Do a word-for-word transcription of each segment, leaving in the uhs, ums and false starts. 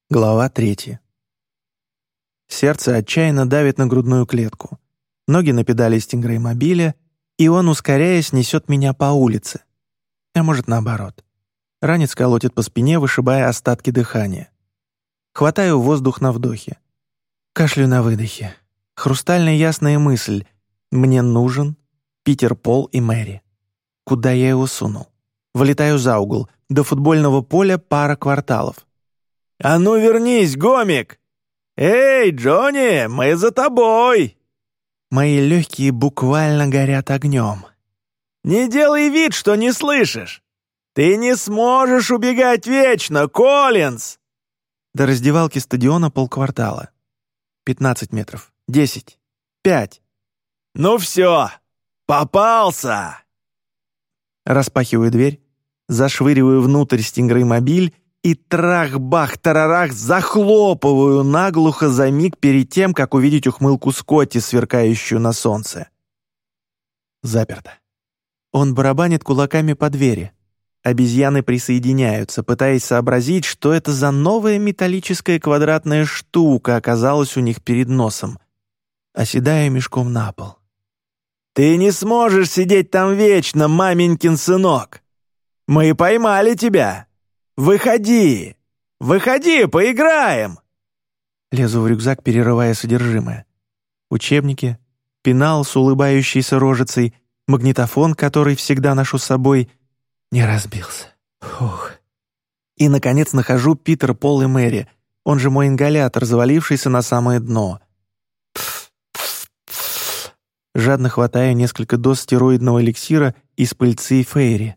Глава третья. Сердце отчаянно давит на грудную клетку. Ноги на педали стингрей-мобиля, и он, ускоряясь, несет меня по улице. А может, наоборот. Ранец колотит по спине, вышибая остатки дыхания. Хватаю воздух на вдохе. Кашлю на выдохе. Хрустально ясная мысль. Мне нужен Питер, Пол и Мэри. Куда я его сунул? Вылетаю за угол. До футбольного поля пара кварталов. «А ну вернись, гомик! Эй, Джонни, мы за тобой!» Мои легкие буквально горят огнем. «Не делай вид, что не слышишь! Ты не сможешь убегать вечно, Коллинз!» До раздевалки стадиона полквартала. Пятнадцать метров. Десять. Пять. «Ну все! Попался!» Распахиваю дверь, зашвыриваю внутрь стингрей-мобиль и трах-бах-тарарах захлопываю наглухо за миг перед тем, как увидеть ухмылку Скотти, сверкающую на солнце. Заперто. Он барабанит кулаками по двери. Обезьяны присоединяются, пытаясь сообразить, что это за новая металлическая квадратная штука оказалась у них перед носом. Оседаю мешком на пол. «Ты не сможешь сидеть там вечно, маменькин сынок! Мы поймали тебя! Выходи! Выходи, поиграем!» Лезу в рюкзак, перерывая содержимое. Учебники, пенал с улыбающейся рожицей, магнитофон, который всегда ношу с собой, не разбился. Фух. И, наконец, нахожу Питер, Пол и Мэри, он же мой ингалятор, завалившийся на самое дно. Жадно хватаю несколько доз стероидного эликсира из пыльцы Фейри.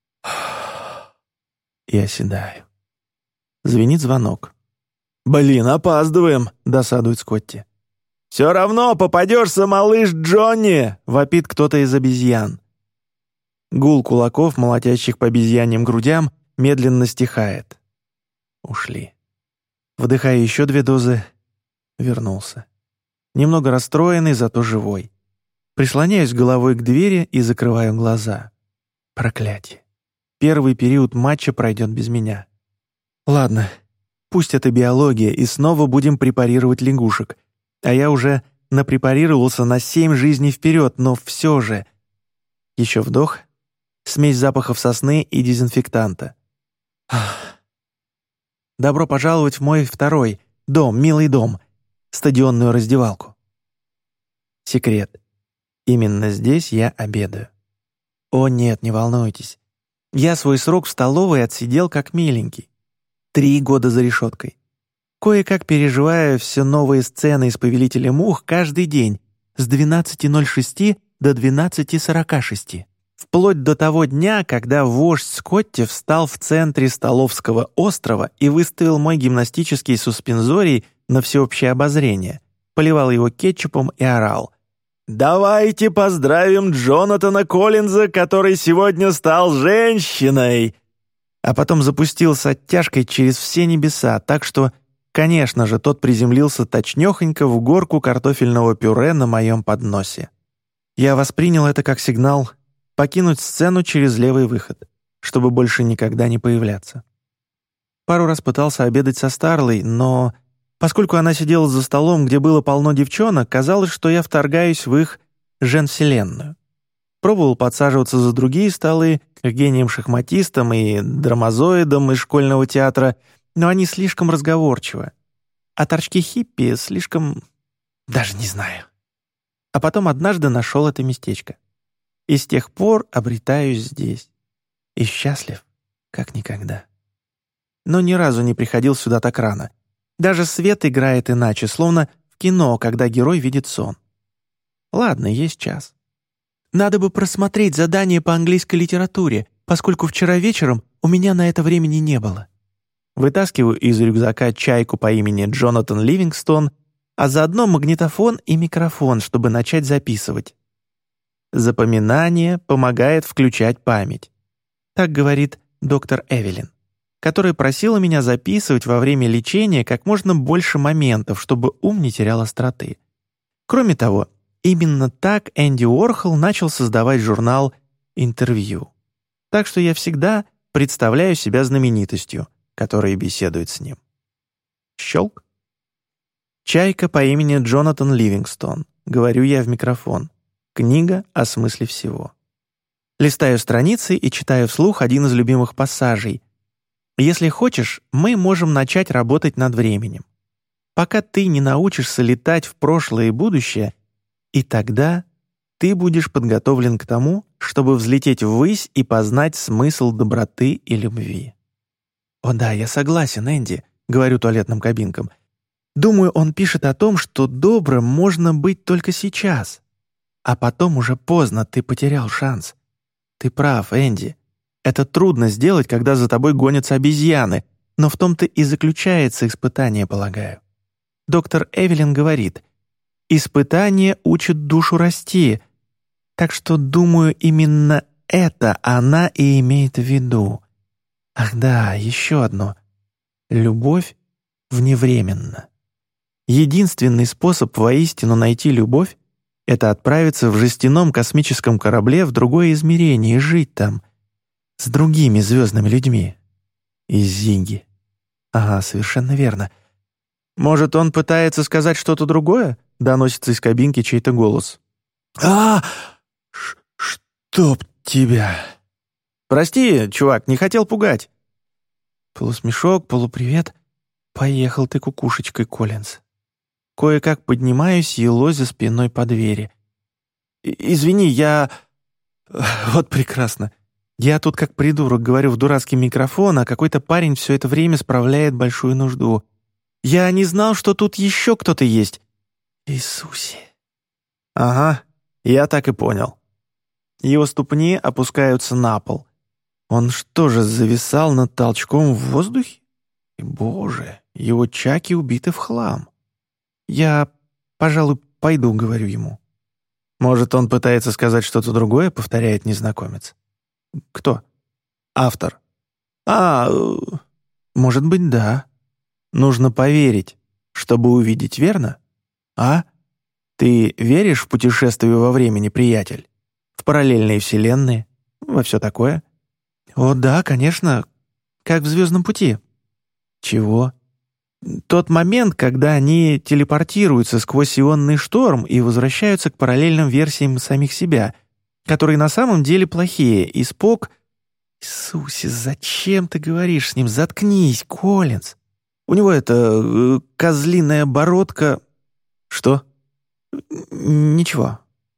И оседаю. Звенит звонок. «Блин, опаздываем!» — досадует Скотти. «Все равно попадешься, малыш Джонни!» — вопит кто-то из обезьян. Гул кулаков, молотящих по обезьяньим грудям, медленно стихает. Ушли. Вдыхаю еще две дозы. Вернулся. Немного расстроенный, зато живой. Прислоняюсь головой к двери и закрываю глаза. Проклятие. Первый период матча пройдет без меня. Ладно, пусть это биология, и снова будем препарировать лягушек. А я уже напрепарировался на семь жизней вперед, но все же... Еще вдох. Смесь запахов сосны и дезинфектанта. Добро пожаловать в мой второй дом, милый дом, стадионную раздевалку. Секрет. Именно здесь я обедаю. О нет, не волнуйтесь. Я свой срок в столовой отсидел как миленький. Три года за решеткой. Кое-как переживаю все новые сцены из «Повелителя мух» каждый день с двенадцати ноль шести до двенадцати сорока шести. Вплоть до того дня, когда вождь Скотти встал в центре Столовского острова и выставил мой гимнастический суспензорий на всеобщее обозрение, поливал его кетчупом и орал: «Давайте поздравим Джонатана Коллинза, который сегодня стал женщиной!» А потом запустил с оттяжкой через все небеса, так что, конечно же, тот приземлился точнёхонько в горку картофельного пюре на моем подносе. Я воспринял это как сигнал покинуть сцену через левый выход, чтобы больше никогда не появляться. Пару раз пытался обедать со Старлой, но... Поскольку она сидела за столом, где было полно девчонок, казалось, что я вторгаюсь в их женвселенную. Пробовал подсаживаться за другие столы, к гениям-шахматистам и драмазоидам из школьного театра, но они слишком разговорчивы. А торчки-хиппи слишком... даже не знаю. А потом однажды нашел это местечко. И с тех пор обретаюсь здесь. И счастлив, как никогда. Но ни разу не приходил сюда так рано. Даже свет играет иначе, словно в кино, когда герой видит сон. Ладно, есть час. Надо бы просмотреть задание по английской литературе, поскольку вчера вечером у меня на это времени не было. Вытаскиваю из рюкзака чайку по имени Джонатан Ливингстон, а заодно магнитофон и микрофон, чтобы начать записывать. Запоминание помогает включать память. Так говорит доктор Эвелин, которая просила меня записывать во время лечения как можно больше моментов, чтобы ум не терял остроты. Кроме того, именно так Энди Уорхол начал создавать журнал «Интервью». Так что я всегда представляю себя знаменитостью, которая беседует с ним. Щелк. «Чайка по имени Джонатан Ливингстон», — говорю я в микрофон. Книга о смысле всего. Листаю страницы и читаю вслух один из любимых пассажей. «Если хочешь, мы можем начать работать над временем. Пока ты не научишься летать в прошлое и будущее, и тогда ты будешь подготовлен к тому, чтобы взлететь ввысь и познать смысл доброты и любви». «О да, я согласен, Энди», — говорю туалетным кабинкам. «Думаю, он пишет о том, что добрым можно быть только сейчас. А потом уже поздно, ты потерял шанс. Ты прав, Энди. Это трудно сделать, когда за тобой гонятся обезьяны, но в том-то и заключается испытание, полагаю. Доктор Эвелин говорит, испытание учит душу расти, так что, думаю, именно это она и имеет в виду. Ах да, еще одно. Любовь вневременна. Единственный способ воистину найти любовь — это отправиться в жестяном космическом корабле в другое измерение и жить там, с другими звездными людьми. Из Зинги. Ага, совершенно верно. Может, он пытается сказать что-то другое? Доносится из кабинки чей-то голос. А, ш чтоб тебя. Прости, чувак, не хотел пугать. Полусмешок, полупривет. Поехал ты кукушечкой, Коллинз. Кое-как поднимаюсь, елозя спиной по двери. «Извини, я...» «Вот прекрасно. Я тут как придурок говорю в дурацкий микрофон, а какой-то парень все это время справляет большую нужду. Я не знал, что тут еще кто-то есть. Иисусе!» «Ага, я так и понял». Его ступни опускаются на пол. Он что же, зависал над толчком в воздухе? И, боже, его чаки убиты в хлам. «Я, пожалуй, пойду», — говорю ему. «Может, он пытается сказать что-то другое?» — повторяет незнакомец. «Кто?» «Автор». «А, может быть, да. Нужно поверить, чтобы увидеть, верно? А? Ты веришь в путешествие во времени, приятель? В параллельные вселенные? Во все такое?» «О, да, конечно. Как в «Звездном пути». «Чего?» «Тот момент, когда они телепортируются сквозь ионный шторм и возвращаются к параллельным версиям самих себя, которые на самом деле плохие, и Спок...» «Иисусе, зачем ты говоришь с ним? Заткнись, Коллинз! У него это... Э, козлиная бородка...» «Что?» «Ничего.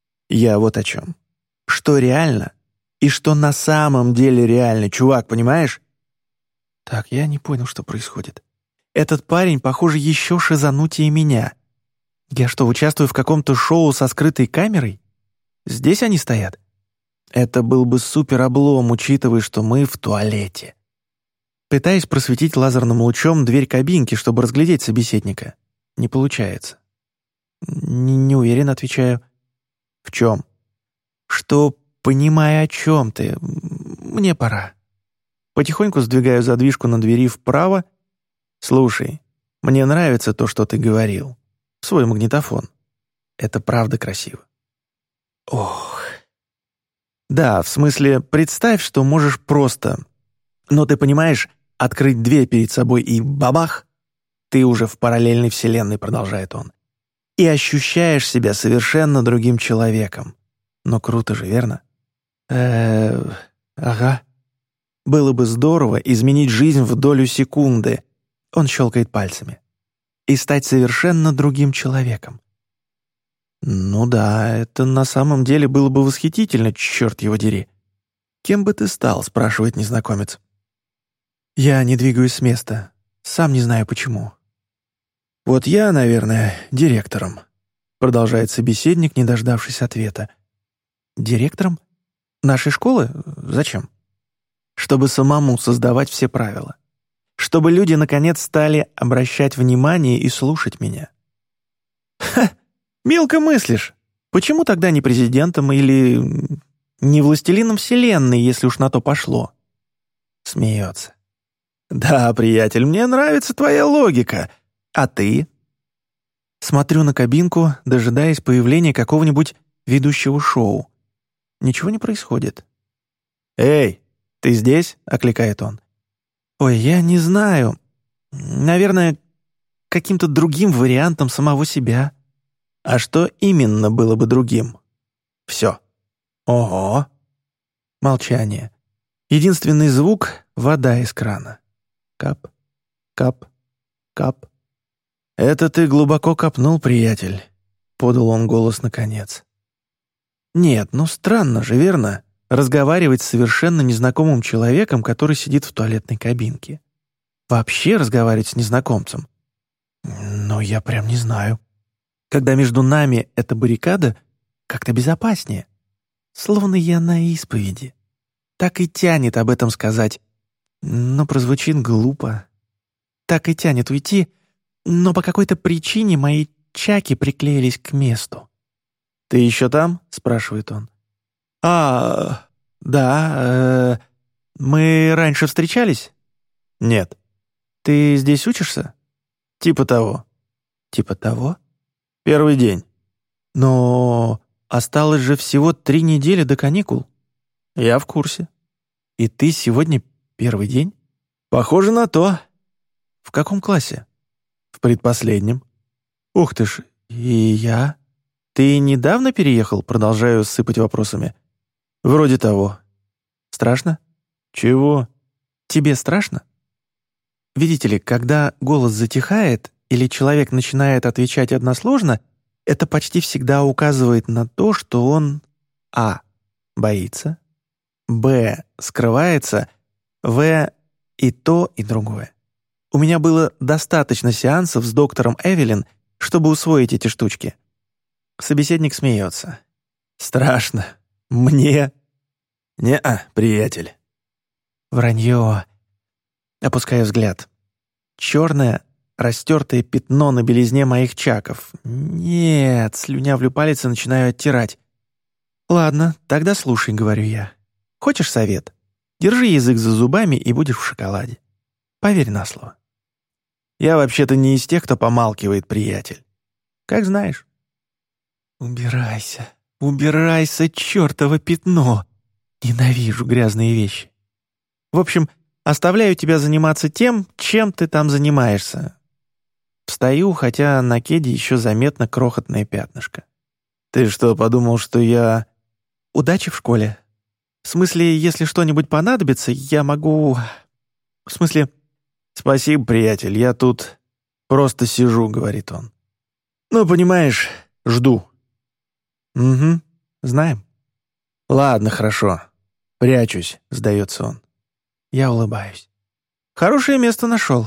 Я вот о чем. Что реально, и что на самом деле реально, чувак, понимаешь?» «Так, я не понял, что происходит. Этот парень, похоже, еще шизанутее меня. Я что, участвую в каком-то шоу со скрытой камерой? Здесь они стоят? Это был бы супер-облом, учитывая, что мы в туалете». Пытаюсь просветить лазерным лучом дверь кабинки, чтобы разглядеть собеседника. Не получается. «Не, не уверен», — отвечаю. «В чем?» «Что, понимая, о чем ты, мне пора». Потихоньку сдвигаю задвижку на двери вправо. «Слушай, мне нравится то, что ты говорил. Свой магнитофон. Это правда красиво». Ох. Да, в смысле, представь, что можешь просто... Но ты понимаешь, открыть дверь перед собой и бабах! Ты уже в параллельной вселенной, продолжает он. И ощущаешь себя совершенно другим человеком. Но круто же, верно? э Ага. Было бы здорово изменить жизнь в долю секунды. Он щелкает пальцами. И стать совершенно другим человеком. Ну да, это на самом деле было бы восхитительно, черт его дери. «Кем бы ты стал?» — спрашивает незнакомец. Я не двигаюсь с места. Сам не знаю почему. «Вот я, наверное, директором», — продолжает собеседник, не дождавшись ответа. «Директором? Нашей школы? Зачем?» «Чтобы самому создавать все правила. Чтобы люди, наконец, стали обращать внимание и слушать меня». «Ха! Мелко мыслишь. Почему тогда не президентом или не властелином вселенной, если уж на то пошло?» Смеется. «Да, приятель, мне нравится твоя логика. А ты?» Смотрю на кабинку, дожидаясь появления какого-нибудь ведущего шоу. Ничего не происходит. «Эй, ты здесь?» — окликает он. «Ой, я не знаю. Наверное, каким-то другим вариантом самого себя. А что именно было бы другим? Все. Ого. Молчание. Единственный звук — вода из крана. Кап, кап, кап. «Это ты глубоко копнул, приятель», — подал он голос наконец. «Нет, ну странно же, верно? Разговаривать с совершенно незнакомым человеком, который сидит в туалетной кабинке. Вообще разговаривать с незнакомцем. Но я прям не знаю. Когда между нами эта баррикада, как-то безопаснее. Словно я на исповеди. Так и тянет об этом сказать, но прозвучит глупо. Так и тянет уйти, но по какой-то причине мои чаки приклеились к месту. «Ты еще там?» — спрашивает он. «А, да, э, мы раньше встречались?» «Нет». «Ты здесь учишься?» «Типа того». «Типа того?» «Первый день». «Но осталось же всего три недели до каникул». «Я в курсе». «И ты сегодня первый день?» «Похоже на то». «В каком классе?» «В предпоследнем». «Ух ты ж, и я...» «Ты недавно переехал?» Продолжаю сыпать вопросами. «Вроде того». «Страшно?» «Чего?» «Тебе страшно?» Видите ли, когда голос затихает или человек начинает отвечать односложно, это почти всегда указывает на то, что он а. боится, б. скрывается, в. и то, и другое. У меня было достаточно сеансов с доктором Эвелин, чтобы усвоить эти штучки. Собеседник смеется. «Страшно. Мне?» «Не-а, приятель». Вранье. Опускаю взгляд. Черное, растертое пятно на белизне моих чаков. Нет, слюнявлю палец и начинаю оттирать. «Ладно, тогда слушай», — говорю я. «Хочешь совет? Держи язык за зубами и будешь в шоколаде. Поверь на слово». «Я вообще-то не из тех, кто помалкивает, приятель». «Как знаешь». «Убирайся, убирайся, чертово пятно! Ненавижу грязные вещи. В общем, оставляю тебя заниматься тем, чем ты там занимаешься». Встаю, хотя на кеде еще заметно крохотное пятнышко. «Ты что, подумал, что я...» «Удачи в школе. В смысле, если что-нибудь понадобится, я могу... В смысле...» «Спасибо, приятель, я тут просто сижу», — говорит он. «Ну, понимаешь, жду». «Угу, знаем». «Ладно, хорошо. Прячусь», — сдается он. Я улыбаюсь. «Хорошее место нашел».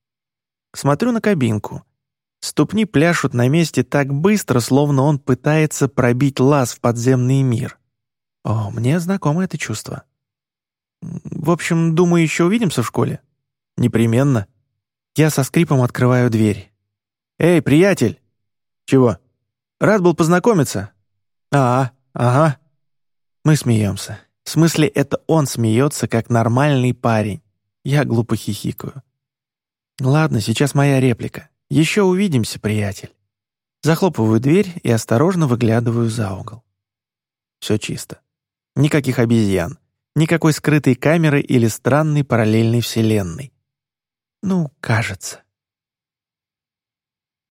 Смотрю на кабинку. Ступни пляшут на месте так быстро, словно он пытается пробить лаз в подземный мир. О, мне знакомо это чувство. В общем, думаю, еще увидимся в школе. Непременно. Я со скрипом открываю дверь. «Эй, приятель!» «Чего?» «Рад был познакомиться». «А, ага». Мы смеемся. В смысле, это он смеется, как нормальный парень. Я глупо хихикаю. Ладно, сейчас моя реплика. Еще увидимся, приятель. Захлопываю дверь и осторожно выглядываю за угол. Все чисто. Никаких обезьян. Никакой скрытой камеры или странной параллельной вселенной. Ну, кажется.